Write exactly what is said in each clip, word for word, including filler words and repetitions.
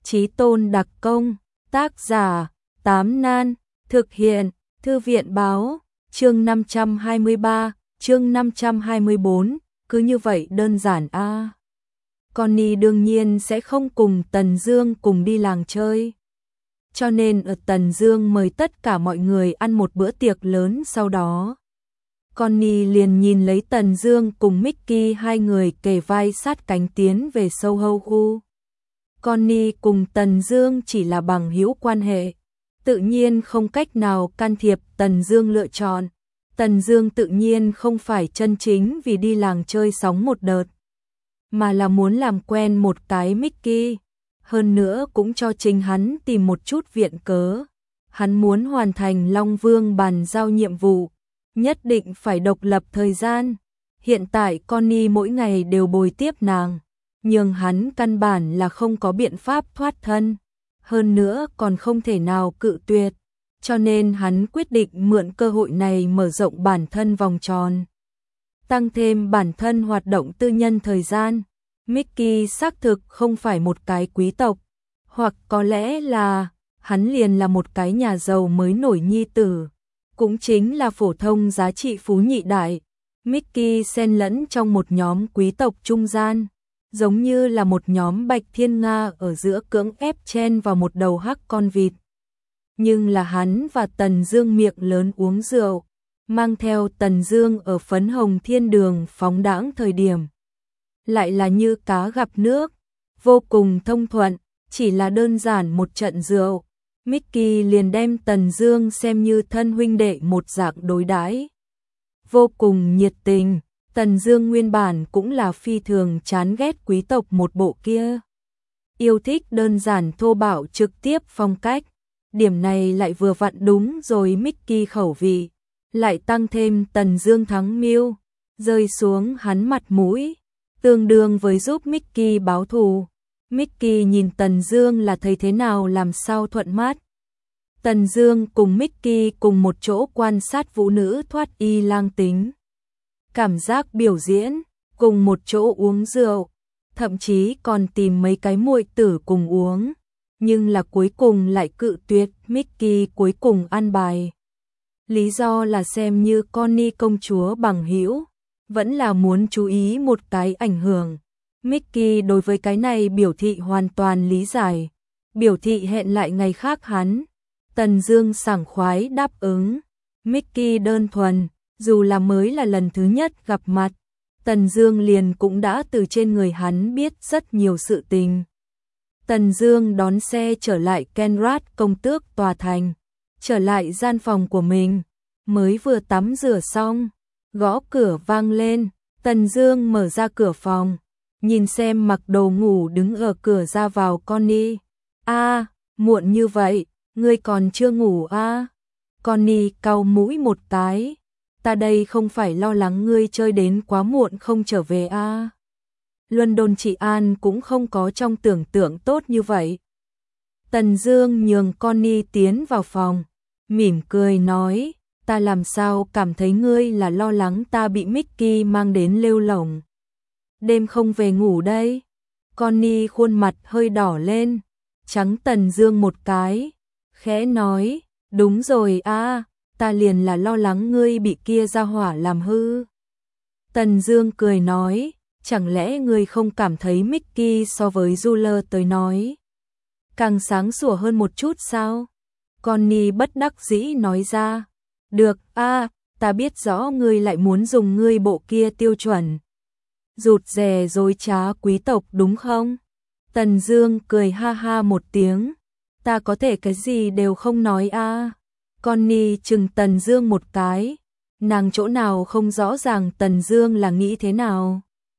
Chí tôn đặc công, tác giả, Tám Nan, thực hiện, Thư viện báo, chương năm trăm hai mươi ba, chương năm trăm hai mươi bốn, cứ như vậy đơn giản a. À. Connie đương nhiên sẽ không cùng Tần Dương cùng đi làng chơi. Cho nên ở Tần Dương mời tất cả mọi người ăn một bữa tiệc lớn sau đó. Connie liền nhìn lấy Tần Dương cùng Mickey hai người kề vai sát cánh tiến về Soho khu. Connie cùng Tần Dương chỉ là bằng hữu quan hệ, tự nhiên không cách nào can thiệp Tần Dương lựa chọn. Tần Dương tự nhiên không phải chân chính vì đi làng chơi sóng một đợt, mà là muốn làm quen một cái Mickey, hơn nữa cũng cho chính hắn tìm một chút viện cớ. Hắn muốn hoàn thành Long Vương bàn giao nhiệm vụ, nhất định phải độc lập thời gian. Hiện tại Connie mỗi ngày đều bồi tiếp nàng, nhưng hắn căn bản là không có biện pháp thoát thân, hơn nữa còn không thể nào cự tuyệt, cho nên hắn quyết định mượn cơ hội này mở rộng bản thân vòng tròn, tăng thêm bản thân hoạt động tư nhân thời gian. Mickey xác thực không phải một cái quý tộc, hoặc có lẽ là hắn liền là một cái nhà giàu mới nổi nhi tử, cũng chính là phổ thông giá trị phú nhị đại. Mickey xen lẫn trong một nhóm quý tộc trung gian, giống như là một nhóm bạch thiên nga ở giữa cưỡng ép chen vào một đầu hắc con vịt. Nhưng là hắn và Tần Dương miệng lớn uống rượu, mang theo Tần Dương ở phấn hồng thiên đường phóng đãng thời điểm, lại là như cá gặp nước, vô cùng thông thuận. Chỉ là đơn giản một trận rượu, Mickey liền đem Tần Dương xem như thân huynh đệ một dạng đối đãi, vô cùng nhiệt tình. Tần Dương nguyên bản cũng là phi thường chán ghét quý tộc một bộ kia, yêu thích đơn giản thô bạo trực tiếp phong cách. Điểm này lại vừa vặn đúng rồi Mickey khẩu vị, lại tăng thêm Tần Dương thắng mưu, rơi xuống hắn mặt mũi, tương đương với giúp Mickey báo thù. Mickey nhìn Tần Dương là thấy thế nào làm sao thuận mắt. Tần Dương cùng Mickey cùng một chỗ quan sát vũ nữ thoát y lang tính, cảm giác biểu diễn, cùng một chỗ uống rượu, thậm chí còn tìm mấy cái muội tử cùng uống, nhưng là cuối cùng lại cự tuyệt. Mickey cuối cùng ăn bài, lý do là xem như Connie công chúa bằng hữu, vẫn là muốn chú ý một cái ảnh hưởng. Mickey đối với cái này biểu thị hoàn toàn lý giải, biểu thị hẹn lại ngày khác hắn. Tần Dương sảng khoái đáp ứng. Mickey đơn thuần, dù là mới là lần thứ nhất gặp mặt, Tần Dương liền cũng đã từ trên người hắn biết rất nhiều sự tình. Tần Dương đón xe trở lại Kenrat công tước tòa thành, trở lại gian phòng của mình, mới vừa tắm rửa xong, gõ cửa vang lên. Tần Dương mở ra cửa phòng, nhìn xem mặc đồ ngủ đứng ở cửa ra vào Connie. A, à, muộn như vậy, ngươi còn chưa ngủ a? À? Connie cau mũi một cái, ta đây không phải lo lắng ngươi chơi đến quá muộn không trở về a? À? London trị an cũng không có trong tưởng tượng tốt như vậy. Tần Dương nhường Connie tiến vào phòng, mỉm cười nói, ta làm sao cảm thấy ngươi là lo lắng ta bị Mickey mang đến lêu lổng, đêm không về ngủ đây. Connie khuôn mặt hơi đỏ lên, trắng Tần Dương một cái, khẽ nói, đúng rồi a, à, ta liền là lo lắng ngươi bị kia ra hỏa làm hư. Tần Dương cười nói, chẳng lẽ ngươi không cảm thấy Mickey so với Jules tới nói càng sáng sủa hơn một chút sao? Connie bất đắc dĩ nói ra, được a, à, ta biết rõ ngươi lại muốn dùng ngươi bộ kia tiêu chuẩn rụt rè dối trá quý tộc đúng không? Tần Dương cười ha ha một tiếng, ta có thể cái gì đều không nói a. À. Connie chừng Tần Dương một cái, nàng chỗ nào không rõ ràng Tần Dương là nghĩ thế nào.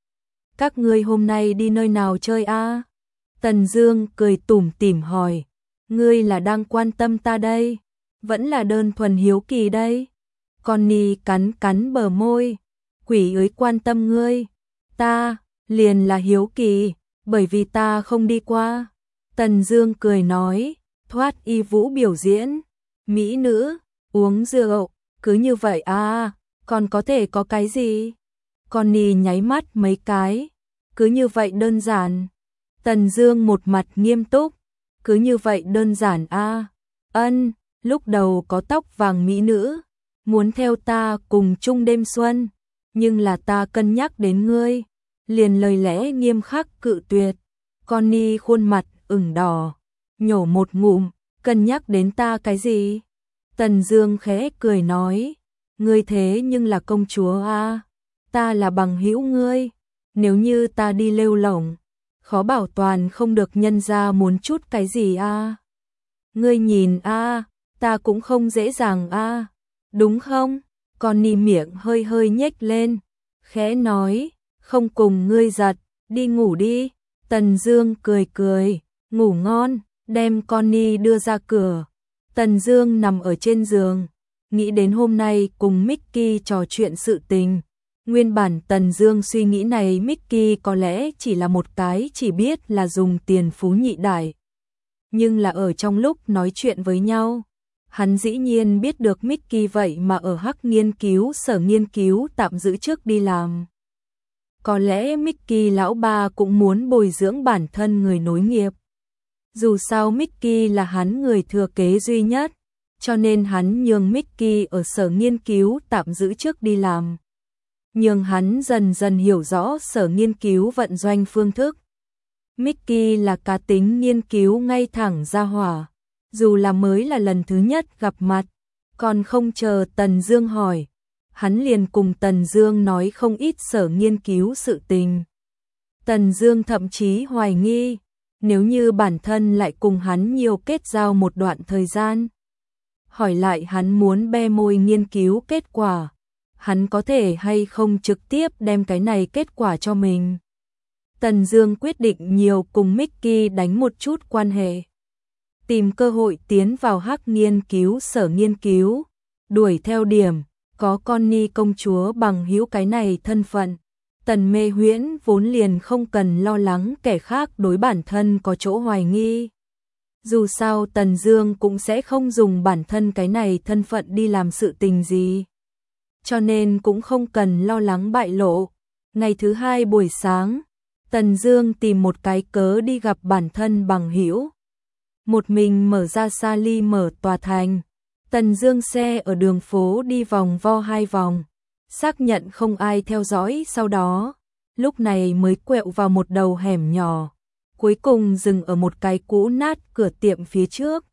Các ngươi hôm nay đi nơi nào chơi a? À? Tần Dương cười tủm tỉm hỏi, ngươi là đang quan tâm ta đây, vẫn là đơn thuần hiếu kỳ đây? Connie cắn cắn bờ môi, quỷ ơi quan tâm ngươi, ta liền là hiếu kỳ, bởi vì ta không đi qua. Tần Dương cười nói, thoát y vũ biểu diễn, mỹ nữ, uống rượu, cứ như vậy à, còn có thể có cái gì? Connie nháy mắt mấy cái, cứ như vậy đơn giản. Tần Dương một mặt nghiêm túc, cứ như vậy đơn giản a. Ân, lúc đầu có tóc vàng mỹ nữ, muốn theo ta cùng chung đêm xuân, nhưng là ta cân nhắc đến ngươi, liền lời lẽ nghiêm khắc cự tuyệt. Connie khuôn mặt ửng đỏ, nhổ một ngụm, cân nhắc đến ta cái gì? Tần Dương khẽ cười nói, ngươi thế nhưng là công chúa a, ta là bằng hữu ngươi, nếu như ta đi lêu lổng, khó bảo toàn không được nhân ra muốn chút cái gì a. Ngươi nhìn a, ta cũng không dễ dàng a, đúng không? Connie miệng hơi hơi nhếch lên, khẽ nói, không cùng ngươi giật, đi ngủ đi. Tần Dương cười cười, ngủ ngon, đem Connie đưa ra cửa. Tần Dương nằm ở trên giường, nghĩ đến hôm nay cùng Mickey trò chuyện sự tình. Nguyên bản Tần Dương suy nghĩ này Mickey có lẽ chỉ là một cái chỉ biết là dùng tiền phú nhị đại. Nhưng là ở trong lúc nói chuyện với nhau, hắn dĩ nhiên biết được Mickey vậy mà ở Hắc nghiên cứu sở nghiên cứu tạm giữ trước đi làm. Có lẽ Mickey lão ba cũng muốn bồi dưỡng bản thân người nối nghiệp. Dù sao Mickey là hắn người thừa kế duy nhất, cho nên hắn nhường Mickey ở sở nghiên cứu tạm giữ trước đi làm. Nhưng hắn dần dần hiểu rõ sở nghiên cứu vận doanh phương thức. Mickey là cá tính nghiên cứu ngay thẳng ra hỏa, dù là mới là lần thứ nhất gặp mặt, còn không chờ Tần Dương hỏi, hắn liền cùng Tần Dương nói không ít sở nghiên cứu sự tình. Tần Dương thậm chí hoài nghi, nếu như bản thân lại cùng hắn nhiều kết giao một đoạn thời gian, hỏi lại hắn muốn be môi nghiên cứu kết quả, hắn có thể hay không trực tiếp đem cái này kết quả cho mình. Tần Dương quyết định nhiều cùng Mickey đánh một chút quan hệ, tìm cơ hội tiến vào Hắc nghiên cứu sở nghiên cứu, đuổi theo điểm, có Connie công chúa bằng hữu cái này thân phận. Tần Mê Huyễn vốn liền không cần lo lắng kẻ khác đối bản thân có chỗ hoài nghi. Dù sao Tần Dương cũng sẽ không dùng bản thân cái này thân phận đi làm sự tình gì, cho nên cũng không cần lo lắng bại lộ. Ngày thứ hai buổi sáng, Tần Dương tìm một cái cớ đi gặp bản thân bằng hữu. Một mình mở ra Sally mở tòa thành. Tần Dương xe ở đường phố đi vòng vo hai vòng, xác nhận không ai theo dõi, sau đó, lúc này mới quẹo vào một đầu hẻm nhỏ, cuối cùng dừng ở một cái cũ nát cửa tiệm phía trước.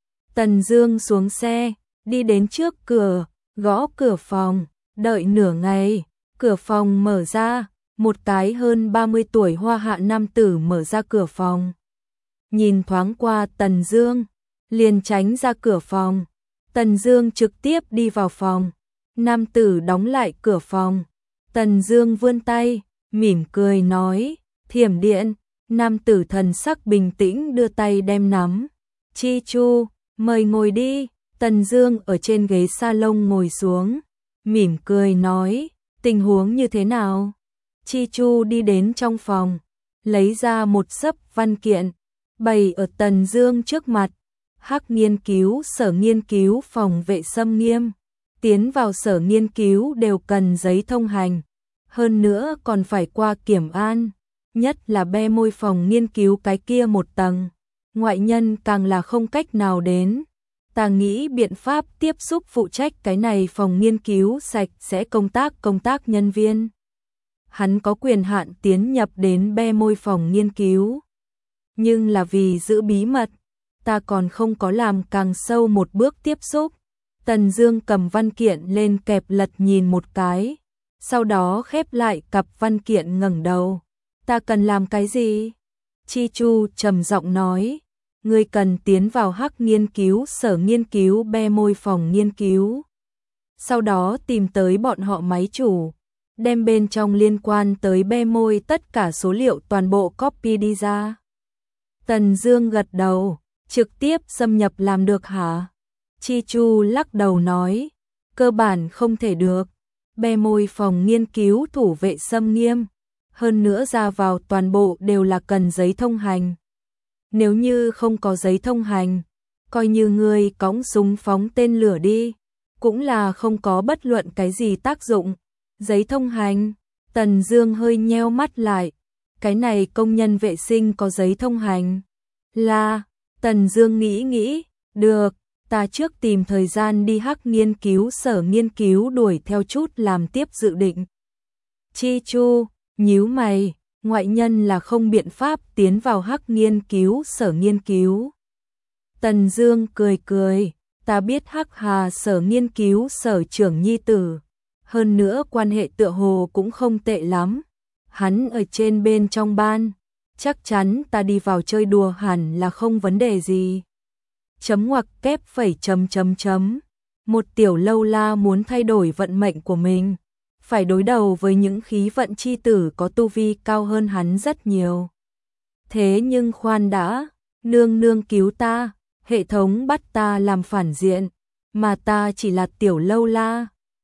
Tần Dương xuống xe, đi đến trước cửa, gõ cửa phòng, đợi nửa ngày, cửa phòng mở ra, một cái hơn ba mươi tuổi hoa hạ nam tử mở ra cửa phòng. Nhìn thoáng qua Tần Dương, liền tránh ra cửa phòng. Tần Dương trực tiếp đi vào phòng. Nam tử đóng lại cửa phòng. Tần Dương vươn tay, mỉm cười nói, "Thiểm điện." Nam tử thần sắc bình tĩnh đưa tay đem nắm. "Chi Chu, mời ngồi đi." Tần Dương ở trên ghế salon ngồi xuống, mỉm cười nói, "Tình huống như thế nào?" Chi Chu đi đến trong phòng, lấy ra một xấp văn kiện, bày ở Tần Dương trước mặt. Hắc nghiên cứu sở nghiên cứu phòng vệ xâm nghiêm, tiến vào sở nghiên cứu đều cần giấy thông hành, hơn nữa còn phải qua kiểm an, nhất là be môi phòng nghiên cứu cái kia một tầng, ngoại nhân càng là không cách nào đến. Ta nghĩ biện pháp tiếp xúc phụ trách cái này phòng nghiên cứu sạch sẽ công tác công tác nhân viên. Hắn có quyền hạn tiến nhập đến be môi phòng nghiên cứu, nhưng là vì giữ bí mật, ta còn không có làm càng sâu một bước tiếp xúc. Tần Dương cầm văn kiện lên kẹp lật nhìn một cái, sau đó khép lại cặp văn kiện ngẩng đầu. "Ta cần làm cái gì?" Chi Chu trầm giọng nói, "Ngươi cần tiến vào Hắc nghiên cứu sở nghiên cứu be môi phòng nghiên cứu. Sau đó tìm tới bọn họ máy chủ, đem bên trong liên quan tới be môi tất cả số liệu toàn bộ copy đi ra." Tần Dương gật đầu, "Trực tiếp xâm nhập làm được hả?" Chi Chu lắc đầu nói, "Cơ bản không thể được. Be môi phòng nghiên cứu thủ vệ xâm nghiêm, hơn nữa ra vào toàn bộ đều là cần giấy thông hành. Nếu như không có giấy thông hành, coi như ngươi cõng súng phóng tên lửa đi, cũng là không có bất luận cái gì tác dụng." Giấy thông hành? Tần Dương hơi nheo mắt lại, cái này công nhân vệ sinh có giấy thông hành? Là, Tần Dương nghĩ nghĩ, được, ta trước tìm thời gian đi Hắc nghiên cứu sở nghiên cứu đuổi theo chút làm tiếp dự định. Chi Chu, nhíu mày, ngoại nhân là không biện pháp tiến vào Hắc nghiên cứu sở nghiên cứu. Tần Dương cười cười, ta biết Hắc Hà sở nghiên cứu sở trưởng nhi tử, hơn nữa quan hệ tựa hồ cũng không tệ lắm. Hắn ở trên bên trong ban, chắc chắn ta đi vào chơi đùa hẳn là không vấn đề gì. Chấm ngoặc kép phẩy chấm chấm chấm. Một tiểu lâu la muốn thay đổi vận mệnh của mình, phải đối đầu với những khí vận chi tử có tu vi cao hơn hắn rất nhiều. Thế nhưng khoan đã, nương nương cứu ta, hệ thống bắt ta làm phản diện, mà ta chỉ là tiểu lâu la,